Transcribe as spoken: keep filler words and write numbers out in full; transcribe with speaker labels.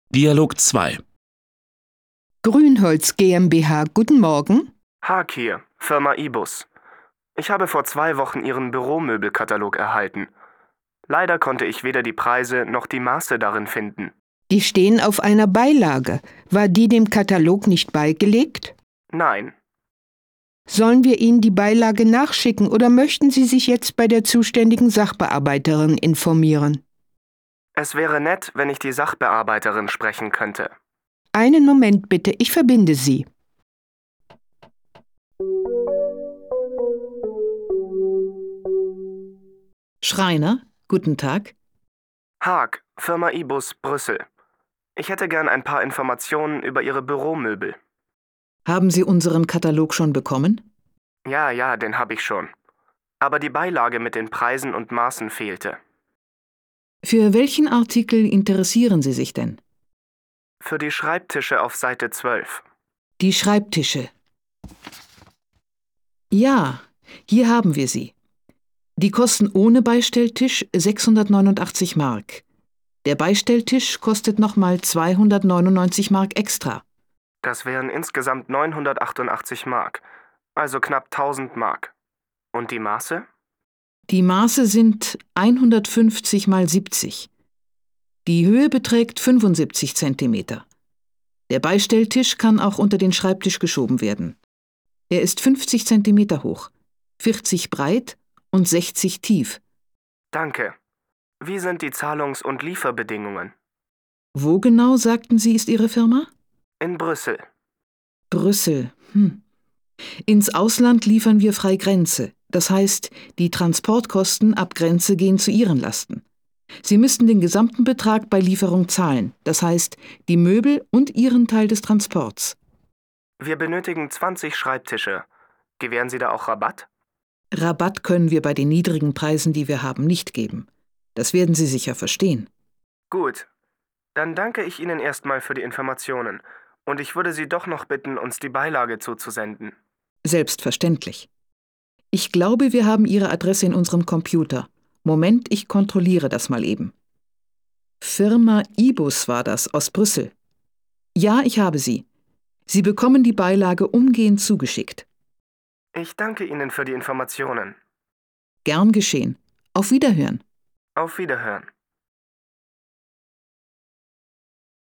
Speaker 1: Dialog zwei.
Speaker 2: Grünholz GmbH, guten Morgen.
Speaker 3: Haag hier, Firma Ibus. Ich habe vor zwei Wochen Ihren Büromöbelkatalog erhalten. Leider konnte ich weder die Preise noch die Maße darin finden.
Speaker 2: Die stehen auf einer Beilage. War die dem Katalog nicht beigelegt?
Speaker 3: Nein,
Speaker 2: Sollen wir Ihnen die Beilage nachschicken oder möchten Sie sich jetzt bei der zuständigen Sachbearbeiterin informieren?
Speaker 3: es wäre nett, wenn ich die Sachbearbeiterin sprechen könnte.
Speaker 2: Einen Moment bitte, ich verbinde Sie.
Speaker 4: Schreiner, guten Tag.
Speaker 3: Haag, Firma Ibus, Brüssel. Ich hätte gern ein paar Informationen über Ihre Büromöbel.
Speaker 4: Haben Sie unseren Katalog schon bekommen?
Speaker 3: Ja, ja, den habe ich schon. Aber die Beilage mit den Preisen und Maßen fehlte.
Speaker 4: Für welchen Artikel interessieren Sie sich denn?
Speaker 3: Für die Schreibtische auf Seite zwölf.
Speaker 4: Die Schreibtische. Ja, hier haben wir sie. Die kosten ohne Beistelltisch sechshundertneunundachtzig Mark. Der Beistelltisch kostet nochmal zweihundertneunundneunzig Mark extra.
Speaker 3: Das wären insgesamt neunhundertachtundachtzig Mark, also knapp tausend Mark. Und die Maße?
Speaker 4: Die Maße sind hundertfünfzig mal siebzig. Die Höhe beträgt fünfundsiebzig Zentimeter. Der Beistelltisch kann auch unter den Schreibtisch geschoben werden. Er ist fünfzig Zentimeter hoch, vierzig breit und sechzig tief.
Speaker 3: Danke. Wie sind die Zahlungs- und Lieferbedingungen?
Speaker 4: Wo genau, sagten Sie, ist Ihre Firma?
Speaker 3: In Brüssel.
Speaker 4: Brüssel. Hm. Ins Ausland liefern wir frei Grenze. Das heißt, die Transportkosten ab Grenze gehen zu Ihren Lasten. Sie müssten den gesamten Betrag bei Lieferung zahlen. Das heißt, die Möbel und Ihren Teil des Transports.
Speaker 3: Wir benötigen zwanzig Schreibtische. Gewähren Sie da auch Rabatt?
Speaker 4: Rabatt können wir bei den niedrigen Preisen, die wir haben, nicht geben. Das werden Sie sicher verstehen.
Speaker 3: Gut. Dann danke ich Ihnen erstmal für die Informationen. Und ich würde Sie doch noch bitten, uns die Beilage zuzusenden.
Speaker 4: Selbstverständlich. Ich glaube, wir haben Ihre Adresse in unserem Computer. Moment, ich kontrolliere das mal eben. Firma Ibus war das, aus Brüssel. Ja, ich habe sie. Sie bekommen die Beilage umgehend zugeschickt.
Speaker 3: Ich danke Ihnen für die Informationen.
Speaker 4: Gern geschehen. Auf Wiederhören.
Speaker 3: Auf Wiederhören.